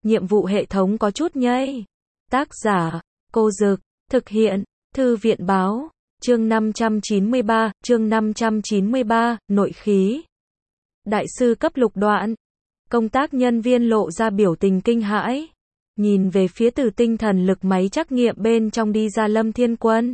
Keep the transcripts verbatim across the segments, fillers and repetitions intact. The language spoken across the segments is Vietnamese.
nhiệm vụ hệ thống có chút nhây. Tác giả, Cô Dực, thực hiện, Thư viện Báo, chương năm trăm chín mươi ba, chương năm trăm chín mươi ba, nội khí. Đại sư cấp lục đoạn. Công tác nhân viên lộ ra biểu tình kinh hãi. Nhìn về phía từ tinh thần lực máy trắc nghiệm bên trong đi ra Lâm Thiên Quân.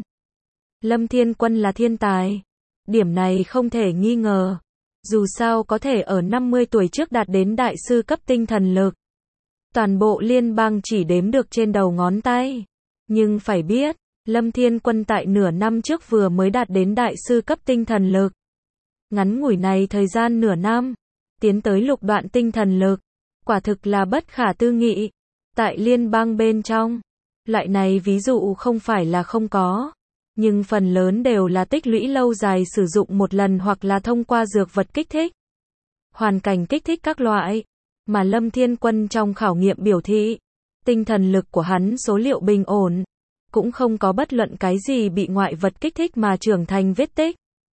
Lâm Thiên Quân là thiên tài. Điểm này không thể nghi ngờ. Dù sao có thể ở năm mươi tuổi trước đạt đến đại sư cấp tinh thần lực. Toàn bộ liên bang chỉ đếm được trên đầu ngón tay. Nhưng phải biết, Lâm Thiên Quân tại nửa năm trước vừa mới đạt đến đại sư cấp tinh thần lực. Ngắn ngủi này thời gian nửa năm, tiến tới lục đoạn tinh thần lực, quả thực là bất khả tư nghị. Tại liên bang bên trong, loại này ví dụ không phải là không có, nhưng phần lớn đều là tích lũy lâu dài sử dụng một lần hoặc là thông qua dược vật kích thích, hoàn cảnh kích thích các loại. Mà Lâm Thiên Quân trong khảo nghiệm biểu thị, tinh thần lực của hắn số liệu bình ổn, cũng không có bất luận cái gì bị ngoại vật kích thích mà trưởng thành vết tích.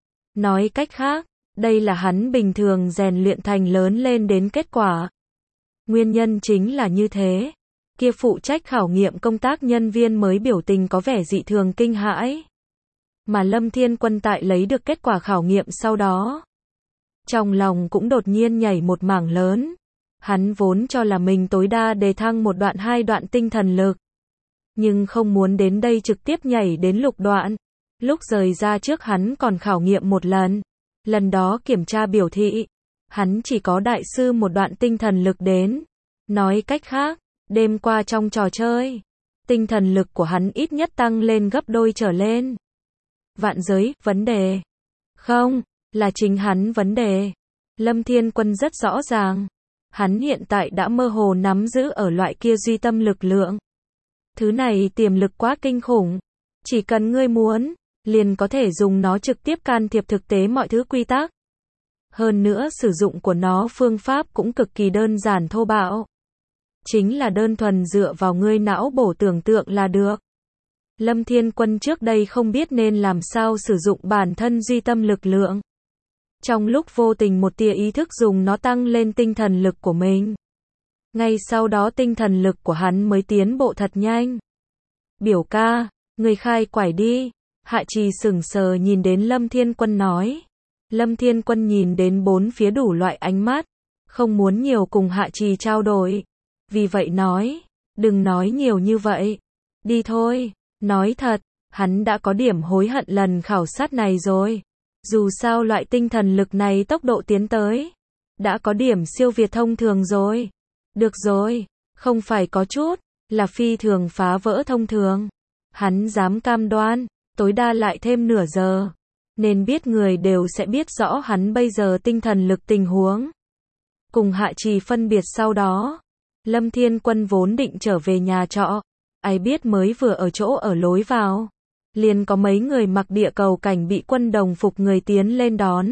Nói cách khác, đây là hắn bình thường rèn luyện thành lớn lên đến kết quả. Nguyên nhân chính là như thế. Kia phụ trách khảo nghiệm công tác nhân viên mới biểu tình có vẻ dị thường kinh hãi. Mà Lâm Thiên Quân tại lấy được kết quả khảo nghiệm sau đó, trong lòng cũng đột nhiên nhảy một mảng lớn. Hắn vốn cho là mình tối đa đề thăng một đoạn hai đoạn tinh thần lực. Nhưng không muốn đến đây trực tiếp nhảy đến lục đoạn. Lúc rời ra trước hắn còn khảo nghiệm một lần. Lần đó kiểm tra biểu thị, hắn chỉ có đại sư một đoạn tinh thần lực đến. Nói cách khác, đêm qua trong trò chơi, tinh thần lực của hắn ít nhất tăng lên gấp đôi trở lên. Vạn giới, vấn đề. Không, là chính hắn vấn đề. Lâm Thiên Quân rất rõ ràng. Hắn hiện tại đã mơ hồ nắm giữ ở loại kia duy tâm lực lượng. Thứ này tiềm lực quá kinh khủng. Chỉ cần ngươi muốn, liền có thể dùng nó trực tiếp can thiệp thực tế mọi thứ quy tắc. Hơn nữa sử dụng của nó phương pháp cũng cực kỳ đơn giản thô bạo. Chính là đơn thuần dựa vào ngươi não bổ tưởng tượng là được. Lâm Thiên Quân trước đây không biết nên làm sao sử dụng bản thân duy tâm lực lượng. Trong lúc vô tình một tia ý thức dùng nó tăng lên tinh thần lực của mình. Ngay sau đó tinh thần lực của hắn mới tiến bộ thật nhanh. Biểu ca, người khai quải đi. Hạ Trì sững sờ nhìn đến Lâm Thiên Quân nói. Lâm Thiên Quân nhìn đến bốn phía đủ loại ánh mắt. Không muốn nhiều cùng Hạ Trì trao đổi. Vì vậy nói, đừng nói nhiều như vậy. Đi thôi, nói thật, hắn đã có điểm hối hận lần khảo sát này rồi. Dù sao loại tinh thần lực này tốc độ tiến tới, đã có điểm siêu việt thông thường rồi. Được rồi, không phải có chút, là phi thường phá vỡ thông thường. Hắn dám cam đoan, tối đa lại thêm nửa giờ. Nên biết người đều sẽ biết rõ hắn bây giờ tinh thần lực tình huống. Cùng Hạ Trì phân biệt sau đó, Lâm Thiên Quân vốn định trở về nhà trọ. Ai biết mới vừa ở chỗ ở lối vào, liền có mấy người mặc địa cầu cảnh bị quân đồng phục người tiến lên đón.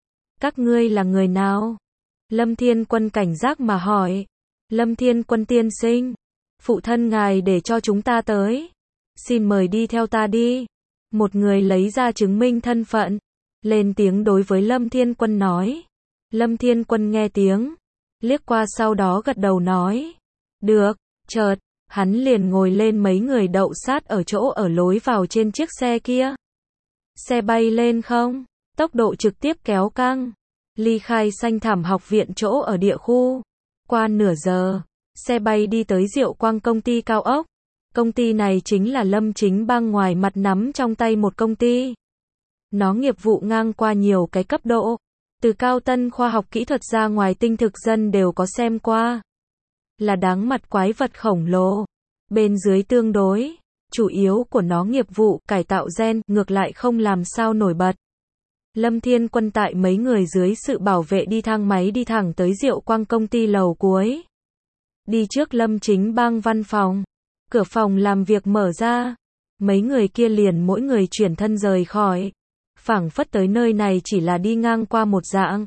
Các ngươi là người nào? Lâm Thiên Quân cảnh giác mà hỏi. Lâm Thiên Quân tiên sinh, phụ thân ngài để cho chúng ta tới. Xin mời đi theo ta đi. Một người lấy ra chứng minh thân phận, lên tiếng đối với Lâm Thiên Quân nói. Lâm Thiên Quân nghe tiếng, liếc qua sau đó gật đầu nói. Được, chợt, hắn liền ngồi lên mấy người đậu sát ở chỗ ở lối vào trên chiếc xe kia. Xe bay lên không, tốc độ trực tiếp kéo căng. Ly khai xanh thảm học viện chỗ ở địa khu. Qua nửa giờ, xe bay đi tới Diệu Quang công ty cao ốc. Công ty này chính là Lâm Chính Bang ngoài mặt nắm trong tay một công ty. Nó nghiệp vụ ngang qua nhiều cái cấp độ. Từ cao tân khoa học kỹ thuật ra ngoài tinh thực dân đều có xem qua. Là đáng mặt quái vật khổng lồ. Bên dưới tương đối, chủ yếu của nó nghiệp vụ cải tạo gen ngược lại không làm sao nổi bật. Lâm Thiên Quân tại mấy người dưới sự bảo vệ đi thang máy đi thẳng tới Diệu Quang công ty lầu cuối. Đi trước Lâm Chính Bang văn phòng. Cửa phòng làm việc mở ra. Mấy người kia liền mỗi người chuyển thân rời khỏi. Phảng phất tới nơi này chỉ là đi ngang qua một dạng.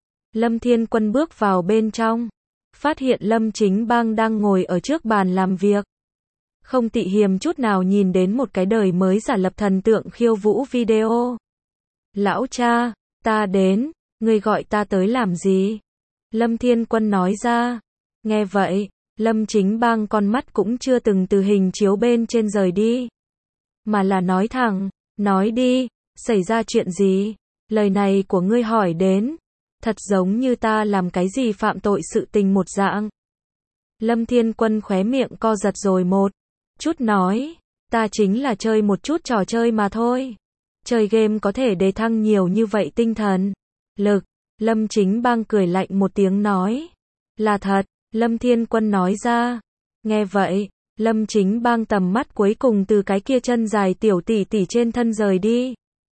Lâm Thiên Quân bước vào bên trong. Phát hiện Lâm Chính Bang đang ngồi ở trước bàn làm việc. Không tị hiềm chút nào nhìn đến một cái đời mới giả lập thần tượng khiêu vũ video. Lão cha, ta đến, ngươi gọi ta tới làm gì? Lâm Thiên Quân nói ra. Nghe vậy, Lâm Chính Bang con mắt cũng chưa từng từ hình chiếu bên trên rời đi. Mà là nói thẳng, nói đi, xảy ra chuyện gì? Lời này của ngươi hỏi đến, thật giống như ta làm cái gì phạm tội sự tình một dạng. Lâm Thiên Quân khóe miệng co giật rồi một chút nói, ta chính là chơi một chút trò chơi mà thôi. Chơi game có thể đề thăng nhiều như vậy tinh thần lực. Lâm Chính Bang cười lạnh một tiếng nói, là thật. Lâm Thiên Quân nói ra. Nghe vậy, Lâm Chính Bang tầm mắt cuối cùng từ cái kia chân dài tiểu tỷ tỷ trên thân rời đi,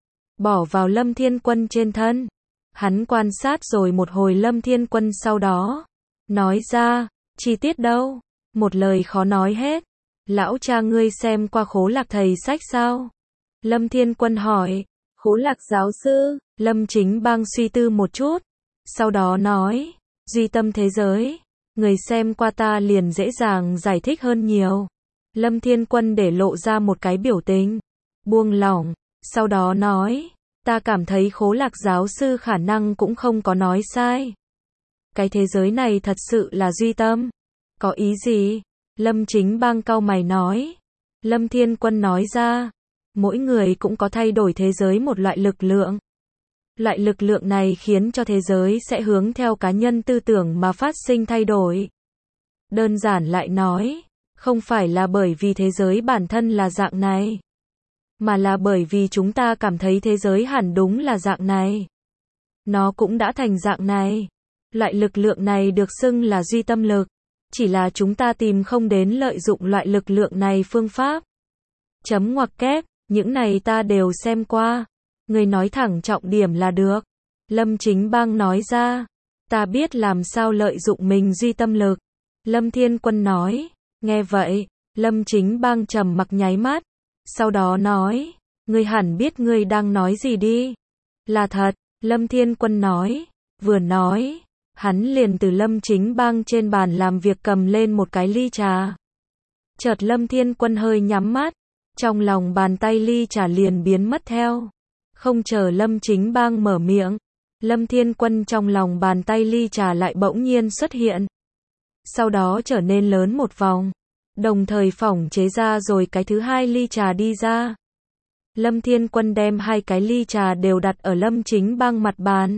bỏ vào Lâm Thiên Quân trên thân. Hắn quan sát rồi một hồi Lâm Thiên Quân, sau đó nói ra, chi tiết đâu? Một lời khó nói hết. Lão cha ngươi xem qua Khố Lạc thầy sách sao? Lâm Thiên Quân hỏi. Khố Lạc giáo sư? Lâm Chính Bang suy tư một chút, sau đó nói, duy tâm thế giới. Người xem qua ta liền dễ dàng giải thích hơn nhiều. Lâm Thiên Quân để lộ ra một cái biểu tình buông lỏng, sau đó nói, ta cảm thấy Khố Lạc giáo sư khả năng cũng không có nói sai. Cái thế giới này thật sự là duy tâm. Có ý gì? Lâm Chính Bang cau mày nói. Lâm Thiên Quân nói ra, mỗi người cũng có thay đổi thế giới một loại lực lượng. Loại lực lượng này khiến cho thế giới sẽ hướng theo cá nhân tư tưởng mà phát sinh thay đổi. Đơn giản lại nói, không phải là bởi vì thế giới bản thân là dạng này, mà là bởi vì chúng ta cảm thấy thế giới hẳn đúng là dạng này. Nó cũng đã thành dạng này. Loại lực lượng này được xưng là duy tâm lực, chỉ là chúng ta tìm không đến lợi dụng loại lực lượng này phương pháp. Chấm ngoặc kép, những này ta đều xem qua. Người nói thẳng trọng điểm là được. Lâm Chính Bang nói ra, ta biết làm sao lợi dụng mình duy tâm lực. Lâm Thiên Quân nói. Nghe vậy, Lâm Chính Bang trầm mặc nháy mắt, sau đó nói, ngươi hẳn biết ngươi đang nói gì đi. Là thật. Lâm Thiên Quân nói. Vừa nói, hắn liền từ Lâm Chính Bang trên bàn làm việc cầm lên một cái ly trà. Chợt Lâm Thiên Quân hơi nhắm mắt, trong lòng bàn tay ly trà liền biến mất theo. Không chờ Lâm Chính Bang mở miệng, Lâm Thiên Quân trong lòng bàn tay ly trà lại bỗng nhiên xuất hiện. Sau đó trở nên lớn một vòng, đồng thời phỏng chế ra rồi cái thứ hai ly trà đi ra. Lâm Thiên Quân đem hai cái ly trà đều đặt ở Lâm Chính Bang mặt bàn.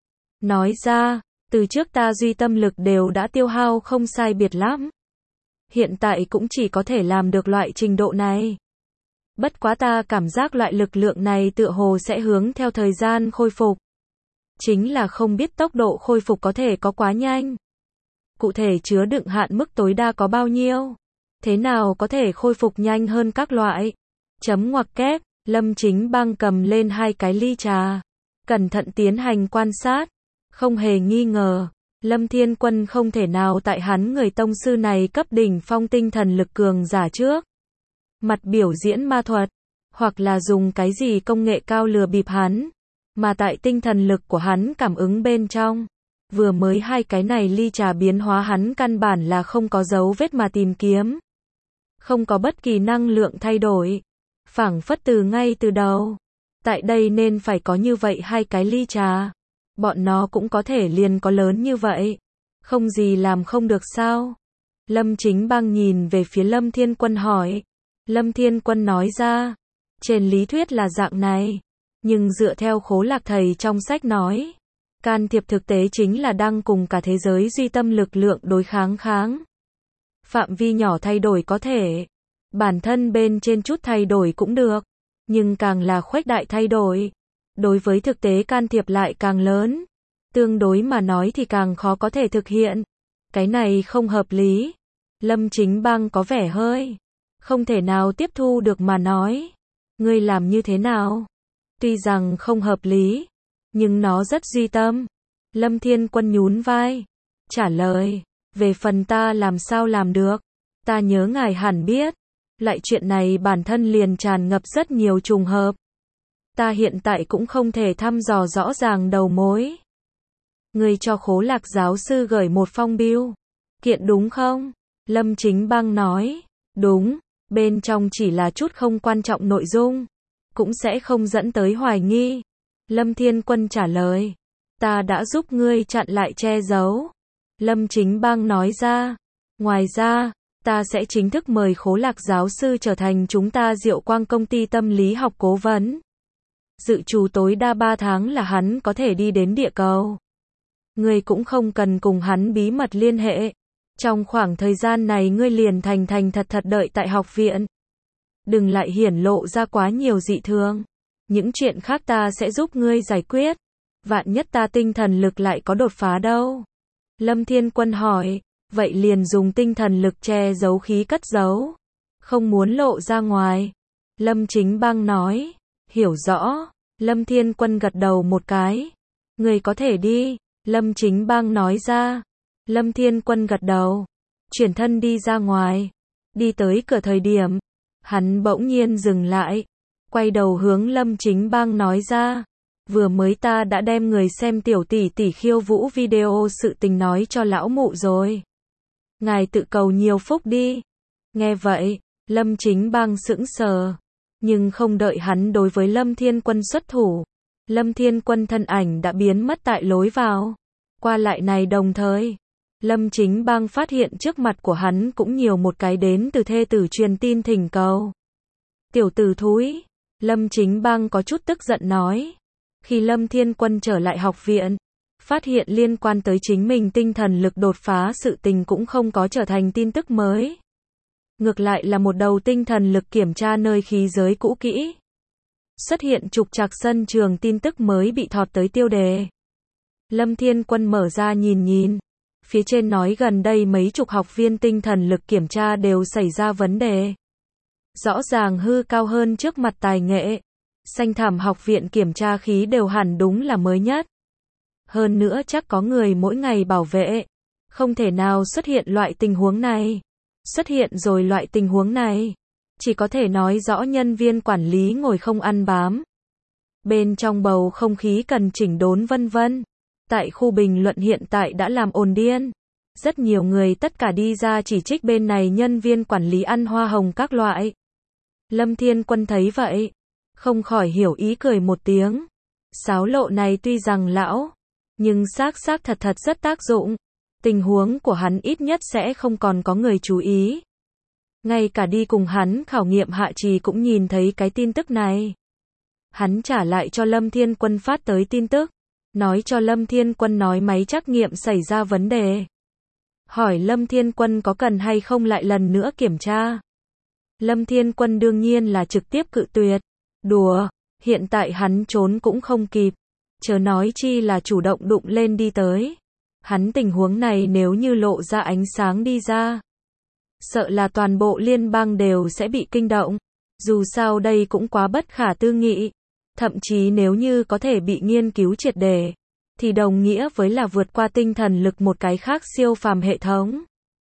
Nói ra, từ trước ta duy tâm lực đều đã tiêu hao không sai biệt lắm. Hiện tại cũng chỉ có thể làm được loại trình độ này. Bất quá ta cảm giác loại lực lượng này tựa hồ sẽ hướng theo thời gian khôi phục. Chính là không biết tốc độ khôi phục có thể có quá nhanh. Cụ thể chứa đựng hạn mức tối đa có bao nhiêu? Thế nào có thể khôi phục nhanh hơn các loại? Chấm ngoặc kép, Lâm Chính Bang cầm lên hai cái ly trà, cẩn thận tiến hành quan sát. Không hề nghi ngờ, Lâm Thiên Quân không thể nào tại hắn người tông sư này cấp đỉnh phong tinh thần lực cường giả trước mặt biểu diễn ma thuật, hoặc là dùng cái gì công nghệ cao lừa bịp hắn, mà tại tinh thần lực của hắn cảm ứng bên trong. Vừa mới hai cái này ly trà biến hóa hắn căn bản là không có dấu vết mà tìm kiếm. Không có bất kỳ năng lượng thay đổi. Phảng phất từ ngay từ đầu. Tại đây nên phải có như vậy hai cái ly trà. Bọn nó cũng có thể liền có lớn như vậy. Không gì làm không được sao? Lâm Chính Bang nhìn về phía Lâm Thiên Quân hỏi. Lâm Thiên Quân nói ra. Trên lý thuyết là dạng này. Nhưng dựa theo Khố Lạc thầy trong sách nói, can thiệp thực tế chính là đang cùng cả thế giới duy tâm lực lượng đối kháng kháng. Phạm vi nhỏ thay đổi có thể, bản thân bên trên chút thay đổi cũng được, nhưng càng là khuếch đại thay đổi, đối với thực tế can thiệp lại càng lớn. Tương đối mà nói thì càng khó có thể thực hiện. Cái này không hợp lý. Lâm Chính Bang có vẻ hơi không thể nào tiếp thu được mà nói. Ngươi làm như thế nào? Tuy rằng không hợp lý, nhưng nó rất duy tâm. Lâm Thiên Quân nhún vai, trả lời, về phần ta làm sao làm được, ta nhớ ngài hẳn biết, lại chuyện này bản thân liền tràn ngập rất nhiều trùng hợp. Ta hiện tại cũng không thể thăm dò rõ ràng đầu mối. Ngươi cho Khố Lạc giáo sư gửi một phong bưu kiện đúng không? Lâm Chính Bang nói, đúng, bên trong chỉ là chút không quan trọng nội dung, cũng sẽ không dẫn tới hoài nghi. Lâm Thiên Quân trả lời, ta đã giúp ngươi chặn lại che giấu. Lâm Chính Bang nói ra, Ngoài ra, ta sẽ chính thức mời Khố Lạc giáo sư trở thành chúng ta Diệu Quang công ty tâm lý học cố vấn. Dự trù tối đa ba tháng là hắn có thể đi đến địa cầu. Ngươi cũng không cần cùng hắn bí mật liên hệ. Trong khoảng thời gian này ngươi liền thành thành thật thật đợi tại học viện. Đừng lại hiển lộ ra quá nhiều dị thường. Những chuyện khác ta sẽ giúp ngươi giải quyết. Vạn nhất ta tinh thần lực lại có đột phá đâu. Lâm Thiên Quân hỏi, vậy liền dùng tinh thần lực che giấu khí cất giấu. Không muốn lộ ra ngoài. Lâm Chính Bang nói, hiểu rõ. Lâm Thiên Quân gật đầu một cái. Ngươi có thể đi. Lâm Chính Bang nói ra. Lâm Thiên Quân gật đầu. Chuyển thân đi ra ngoài. Đi tới cửa thời điểm. Hắn bỗng nhiên dừng lại. Quay đầu hướng Lâm Chính Bang nói ra. Vừa mới ta đã đem người xem tiểu tỷ tỷ khiêu vũ video sự tình nói cho lão mụ rồi. Ngài tự cầu nhiều phúc đi. Nghe vậy, Lâm Chính Bang sững sờ. Nhưng không đợi hắn đối với Lâm Thiên Quân xuất thủ. Lâm Thiên Quân thân ảnh đã biến mất tại lối vào. Qua lại này đồng thời. Lâm Chính Bang phát hiện trước mặt của hắn cũng nhiều một cái đến từ thê tử truyền tin thỉnh cầu. Tiểu tử thúi. Lâm Chính Bang có chút tức giận nói. Khi Lâm Thiên Quân trở lại học viện, phát hiện liên quan tới chính mình tinh thần lực đột phá sự tình cũng không có trở thành tin tức mới. Ngược lại là một đầu tinh thần lực kiểm tra nơi khí giới cũ kỹ. Xuất hiện trục trặc sân trường tin tức mới bị thọt tới tiêu đề. Lâm Thiên Quân mở ra nhìn nhìn. Phía trên nói gần đây mấy chục học viên tinh thần lực kiểm tra đều xảy ra vấn đề. Rõ ràng hư cao hơn trước mặt tài nghệ. Xanh thảm học viện kiểm tra khí đều hẳn đúng là mới nhất. Hơn nữa chắc có người mỗi ngày bảo vệ. Không thể nào xuất hiện loại tình huống này. Xuất hiện rồi loại tình huống này. Chỉ có thể nói rõ nhân viên quản lý ngồi không ăn bám. Bên trong bầu không khí cần chỉnh đốn vân vân. Tại khu bình luận hiện tại đã làm ồn điên. Rất nhiều người tất cả đi ra chỉ trích bên này nhân viên quản lý ăn hoa hồng các loại. Lâm Thiên Quân thấy vậy. Không khỏi hiểu ý cười một tiếng. Sáo lộ này tuy rằng lão. Nhưng xác xác thật thật rất tác dụng. Tình huống của hắn ít nhất sẽ không còn có người chú ý. Ngay cả đi cùng hắn khảo nghiệm hạ trì cũng nhìn thấy cái tin tức này. Hắn trả lại cho Lâm Thiên Quân phát tới tin tức. Nói cho Lâm Thiên Quân nói máy trắc nghiệm xảy ra vấn đề. Hỏi Lâm Thiên Quân có cần hay không lại lần nữa kiểm tra. Lâm Thiên Quân đương nhiên là trực tiếp cự tuyệt. Đùa, hiện tại hắn trốn cũng không kịp. Chớ nói chi là chủ động đụng lên đi tới. Hắn tình huống này nếu như lộ ra ánh sáng đi ra. Sợ là toàn bộ liên bang đều sẽ bị kinh động. Dù sao đây cũng quá bất khả tư nghị. Thậm chí nếu như có thể bị nghiên cứu triệt để. Thì đồng nghĩa với là vượt qua tinh thần lực một cái khác siêu phàm hệ thống.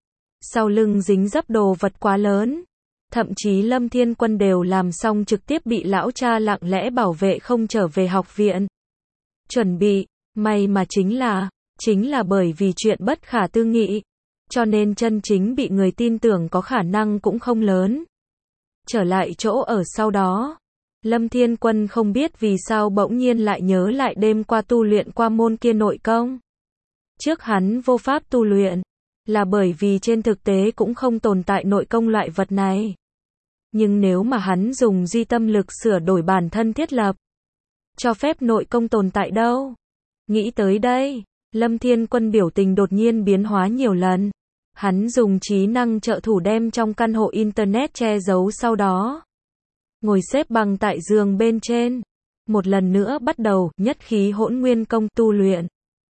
Sau lưng dính dấp đồ vật quá lớn. Thậm chí Lâm Thiên Quân đều làm xong trực tiếp bị lão cha lặng lẽ bảo vệ không trở về học viện. Chuẩn bị, may mà chính là, chính là bởi vì chuyện bất khả tư nghị. Cho nên chân chính bị người tin tưởng có khả năng cũng không lớn. Trở lại chỗ ở sau đó. Lâm Thiên Quân không biết vì sao bỗng nhiên lại nhớ lại đêm qua tu luyện qua môn kia nội công. Trước hắn vô pháp tu luyện. Là bởi vì trên thực tế cũng không tồn tại nội công loại vật này. Nhưng nếu mà hắn dùng duy tâm lực sửa đổi bản thân thiết lập. Cho phép nội công tồn tại đâu. Nghĩ tới đây. Lâm Thiên Quân biểu tình đột nhiên biến hóa nhiều lần. Hắn dùng trí năng trợ thủ đem trong căn hộ internet che giấu sau đó. Ngồi xếp bằng tại giường bên trên. Một lần nữa bắt đầu nhất khí hỗn nguyên công tu luyện.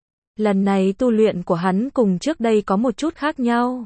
Lần này tu luyện của hắn cùng trước đây có một chút khác nhau.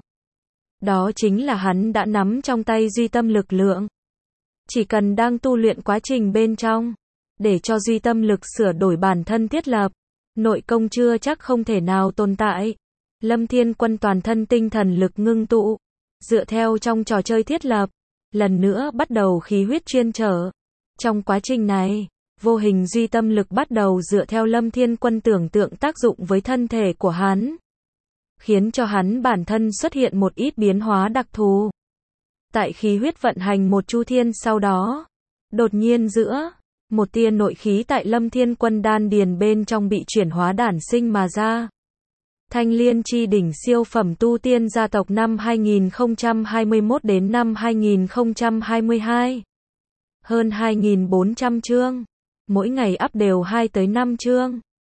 Đó chính là hắn đã nắm trong tay duy tâm lực lượng. Chỉ cần đang tu luyện quá trình bên trong. Để cho duy tâm lực sửa đổi bản thân thiết lập. Nội công chưa chắc không thể nào tồn tại. Lâm Thiên Quân toàn thân tinh thần lực ngưng tụ. Dựa theo trong trò chơi thiết lập. Lần nữa bắt đầu khí huyết chuyên trở. Trong quá trình này, vô hình duy tâm lực bắt đầu dựa theo Lâm Thiên Quân tưởng tượng tác dụng với thân thể của hắn. Khiến cho hắn bản thân xuất hiện một ít biến hóa đặc thù. Tại khí huyết vận hành một chu thiên sau đó. Đột nhiên giữa, một tia nội khí tại Lâm Thiên Quân đan điền bên trong bị chuyển hóa đản sinh mà ra. Thanh Liên chi đỉnh siêu phẩm tu tiên gia tộc năm hai nghìn không trăm hai mươi mốt đến năm hai nghìn không trăm hai mươi hai. Hơn hai nghìn bốn trăm chương. Mỗi ngày up đều hai tới năm chương.